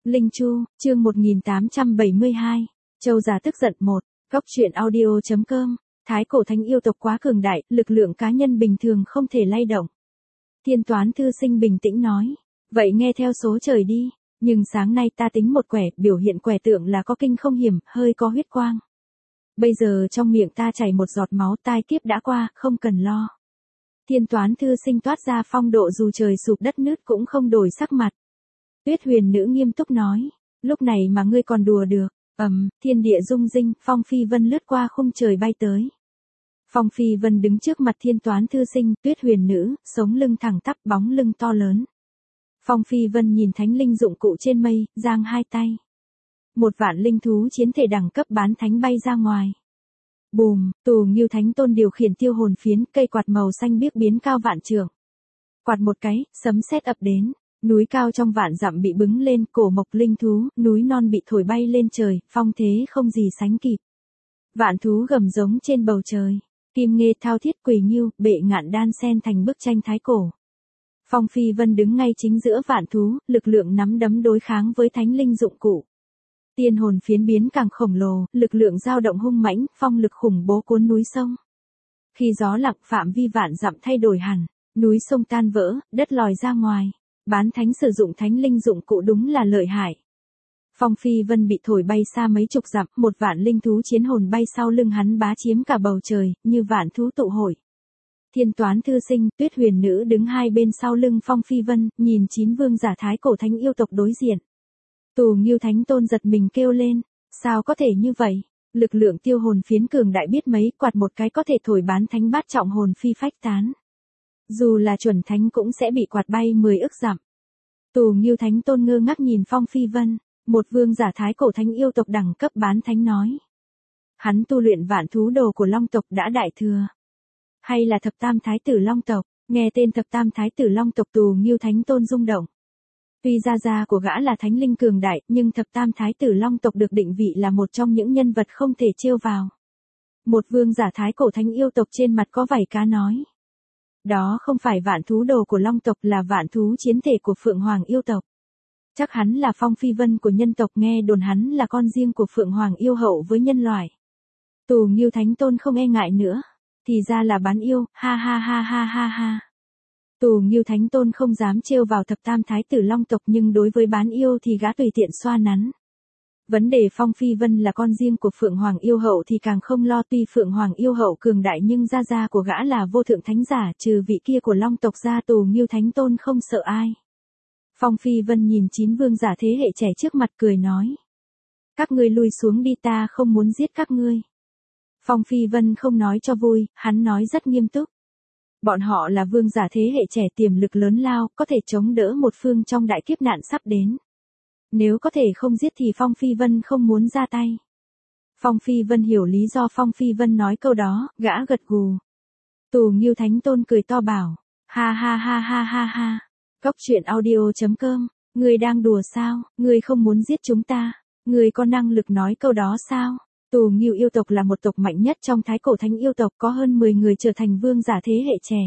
Linh Chu, chương 1872. Châu già tức giận 1. Góc truyện audio.com. Thái cổ thánh yêu tộc quá cường đại, lực lượng cá nhân bình thường không thể lay động. Thiên Toán Thư Sinh bình tĩnh nói. Vậy nghe theo số trời đi. Nhưng sáng nay ta tính một quẻ, biểu hiện quẻ tượng là có kinh không hiểm, hơi có huyết quang. Bây giờ trong miệng ta chảy một giọt máu, tai kiếp đã qua, không cần lo. Thiên Toán Thư Sinh toát ra phong độ dù trời sụp đất nứt cũng không đổi sắc mặt. Tuyết Huyền Nữ nghiêm túc nói. Lúc này mà ngươi còn đùa được. Thiên địa rung rinh, Phong Phi Vân lướt qua khung trời bay tới. Phong Phi Vân đứng trước mặt Thiên Toán Thư Sinh, Tuyết Huyền Nữ, sống lưng thẳng tắp, bóng lưng to lớn. Phong Phi Vân nhìn thánh linh dụng cụ trên mây, giang hai tay. Một vạn linh thú chiến thể đẳng cấp bán thánh bay ra ngoài. Bùm, Tù Nghưu Thánh Tôn điều khiển tiêu hồn phiến, cây quạt màu xanh biếc biến cao vạn trượng. Quạt một cái, sấm sét ập đến. Núi cao trong vạn dặm bị bứng lên, cổ mộc linh thú, núi non bị thổi bay lên trời, phong thế không gì sánh kịp. Vạn thú gầm giống trên bầu trời, kim nghê thao thiết quỳ nghiêu, bệ ngạn đan xen thành bức tranh thái cổ. Phong Phi Vân đứng ngay chính giữa vạn thú, lực lượng nắm đấm đối kháng với thánh linh dụng cụ. Tiên hồn phiến biến càng khổng lồ, lực lượng dao động hung mãnh, phong lực khủng bố cuốn núi sông. Khi gió lặng phạm vi vạn dặm thay đổi hẳn, núi sông tan vỡ, đất lòi ra ngoài. Bán thánh sử dụng thánh linh dụng cụ đúng là lợi hại. Phong Phi Vân bị thổi bay xa mấy chục dặm, một vạn linh thú chiến hồn bay sau lưng hắn bá chiếm cả bầu trời, như vạn thú tụ hội. Thiên Toán Thư Sinh, Tuyết Huyền Nữ đứng hai bên sau lưng Phong Phi Vân, nhìn 9 vương giả thái cổ thánh yêu tộc đối diện. Tù Nghưu Thánh Tôn giật mình kêu lên, sao có thể như vậy? Lực lượng tiêu hồn phiến cường đại biết mấy, quạt một cái có thể thổi bán thánh bát trọng hồn phi phách tán. Dù là chuẩn thánh cũng sẽ bị quạt bay 10 ức dặm. Tù Nghưu Thánh Tôn ngơ ngác nhìn Phong Phi Vân, một vương giả thái cổ thánh yêu tộc đẳng cấp bán thánh nói. Hắn tu luyện vạn thú đồ của Long tộc đã đại thừa. Hay là thập tam thái tử Long tộc, nghe tên thập tam thái tử Long tộc Tù Nghưu Thánh Tôn rung động. Tuy gia của gã là thánh linh cường đại, nhưng thập tam thái tử Long tộc được định vị là một trong những nhân vật không thể trêu vào. Một vương giả thái cổ thánh yêu tộc trên mặt có vảy cá nói. Đó không phải vạn thú đồ của Long tộc, là vạn thú chiến thể của Phượng Hoàng yêu tộc. Chắc hắn là Phong Phi Vân của nhân tộc, nghe đồn hắn là con riêng của Phượng Hoàng yêu hậu với nhân loại. Tù Nghưu Thánh Tôn không e ngại nữa. Thì ra là bán yêu, ha ha ha ha ha ha. Tù Nghưu Thánh Tôn không dám trêu vào thập tam thái tử Long tộc, nhưng đối với bán yêu thì gã tùy tiện xoa nắn. Vấn đề Phong Phi Vân là con riêng của Phượng Hoàng yêu hậu thì càng không lo, tuy Phượng Hoàng yêu hậu cường đại nhưng gia của gã là vô thượng thánh giả, trừ vị kia của Long tộc ra Tù Nghưu Thánh Tôn không sợ ai. Phong Phi Vân nhìn 9 vương giả thế hệ trẻ trước mặt cười nói. Các ngươi lui xuống đi, ta không muốn giết các ngươi. Phong Phi Vân không nói cho vui, hắn nói rất nghiêm túc. Bọn họ là vương giả thế hệ trẻ tiềm lực lớn lao, có thể chống đỡ một phương trong đại kiếp nạn sắp đến. Nếu có thể không giết thì Phong Phi Vân không muốn ra tay. Phong Phi Vân hiểu lý do Phong Phi Vân nói câu đó, gã gật gù. Tù Nghưu Thánh Tôn cười to bảo, ha ha ha ha ha ha. Góc truyện audio.com, ngươi đang đùa sao, ngươi không muốn giết chúng ta, ngươi có năng lực nói câu đó sao? Tù Nghưu yêu tộc là một tộc mạnh nhất trong thái cổ thánh yêu tộc, có hơn 10 người trở thành vương giả thế hệ trẻ.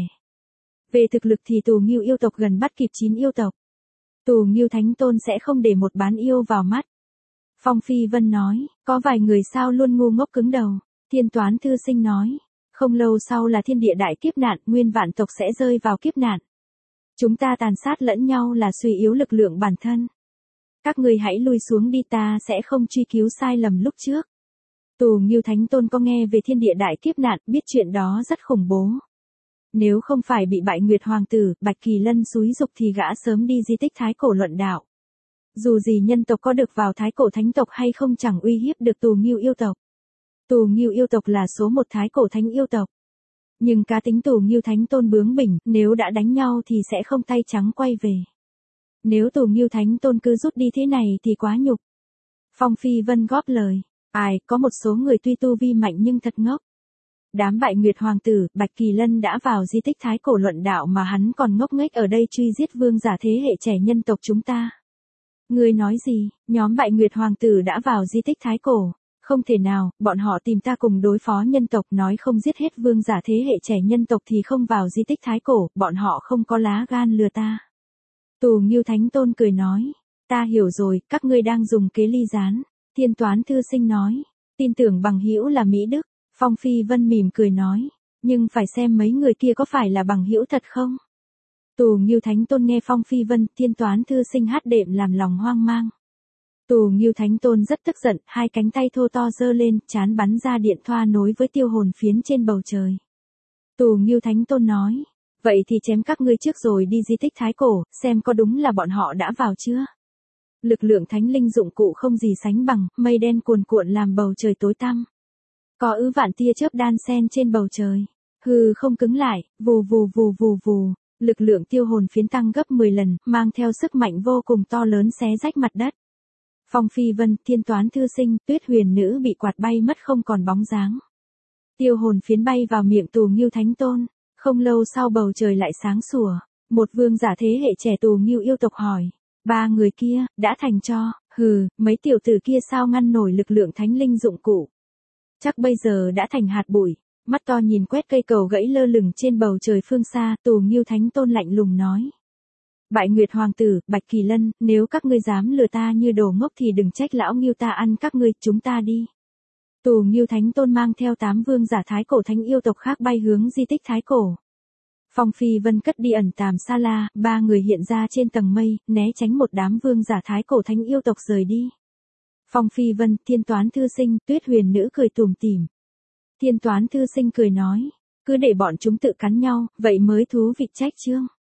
Về thực lực thì Tù Nghưu yêu tộc gần bắt kịp 9 yêu tộc. Tù Nghưu Thánh Tôn sẽ không để một bán yêu vào mắt. Phong Phi Vân nói, có vài người sao luôn ngu ngốc cứng đầu. Thiên Toán Thư Sinh nói, không lâu sau là thiên địa đại kiếp nạn, nguyên vạn tộc sẽ rơi vào kiếp nạn. Chúng ta tàn sát lẫn nhau là suy yếu lực lượng bản thân. Các ngươi hãy lui xuống đi, ta sẽ không truy cứu sai lầm lúc trước. Tù Nghưu Thánh Tôn có nghe về thiên địa đại kiếp nạn, biết chuyện đó rất khủng bố. Nếu không phải bị Bại Nguyệt Hoàng tử, Bạch Kỳ Lân xúi dục thì gã sớm đi di tích thái cổ luận đạo. Dù gì nhân tộc có được vào thái cổ thánh tộc hay không chẳng uy hiếp được Tù Nghưu yêu tộc. Tù Nghưu yêu tộc là số một thái cổ thánh yêu tộc. Nhưng cá tính Tù Nghưu Thánh Tôn bướng bỉnh, nếu đã đánh nhau thì sẽ không tay trắng quay về. Nếu Tù Nghưu Thánh Tôn cứ rút đi thế này thì quá nhục. Phong Phi Vân góp lời, có một số người tuy tu vi mạnh nhưng thật ngốc. Đám Bại Nguyệt Hoàng tử, Bạch Kỳ Lân đã vào di tích thái cổ luận đạo mà hắn còn ngốc nghếch ở đây truy giết vương giả thế hệ trẻ nhân tộc chúng ta. Ngươi nói gì, nhóm Bại Nguyệt Hoàng tử đã vào di tích thái cổ? Không thể nào, bọn họ tìm ta cùng đối phó nhân tộc, nói không giết hết vương giả thế hệ trẻ nhân tộc thì không vào di tích thái cổ, bọn họ không có lá gan lừa ta. Tù Nghưu Thánh Tôn cười nói, Ta hiểu rồi, các ngươi đang dùng kế ly gián. Thiên toán thư sinh nói. Tin tưởng bằng hữu là Mỹ Đức. Phong Phi Vân mỉm cười nói. Nhưng phải xem mấy người kia có phải là bằng hữu thật không? Tù Ngưu Thánh Tôn nghe Phong Phi Vân, thiên toán thư sinh hát đệm làm lòng hoang mang. Tù Ngưu Thánh Tôn rất tức giận, hai cánh tay thô to giơ lên, chán bắn ra điện thoa nối với tiêu hồn phiến trên bầu trời. Tù Ngưu Thánh Tôn nói, vậy thì chém các ngươi trước rồi đi di tích Thái Cổ, xem có đúng là bọn họ đã vào chưa. Lực lượng thánh linh dụng cụ không gì sánh bằng, mây đen cuồn cuộn làm bầu trời tối tăm. Có ứ vạn tia chớp đan sen trên bầu trời. Hư không cứng lại, vù vù vù vù vù. Lực lượng tiêu hồn phiến tăng gấp 10 lần, mang theo sức mạnh vô cùng to lớn xé rách mặt đất. Phong Phi Vân, thiên toán thư sinh, Tuyết Huyền Nữ bị quạt bay mất không còn bóng dáng. Tiêu hồn phiến bay vào miệng Tù Ngưu Thánh Tôn. Không lâu sau bầu trời lại sáng sủa. Một vương giả thế hệ trẻ Tù Ngưu yêu tộc hỏi. Ba người kia, đã thành cho, hừ, mấy tiểu tử kia sao ngăn nổi lực lượng thánh linh dụng cụ. Chắc bây giờ đã thành hạt bụi. Mắt to nhìn quét cây cầu gãy lơ lửng trên bầu trời phương xa, Tù Ngưu Thánh Tôn lạnh lùng nói. Bại Nguyệt Hoàng tử, Bạch Kỳ Lân, nếu các ngươi dám lừa ta như đồ ngốc thì đừng trách lão Ngưu ta ăn các ngươi, chúng ta đi. Tù Ngưu Thánh Tôn mang theo 8 vương giả Thái Cổ thánh yêu tộc khác bay hướng di tích Thái Cổ. Phong Phi Vân cất đi ẩn tàm xa la, ba người hiện ra trên tầng mây, né tránh một đám vương giả Thái Cổ thánh yêu tộc rời đi. Phong Phi Vân, thiên toán thư sinh, Tuyết Huyền Nữ cười tủm tỉm. Thiên toán thư sinh cười nói, cứ để bọn chúng tự cắn nhau, vậy mới thú vị trách chương.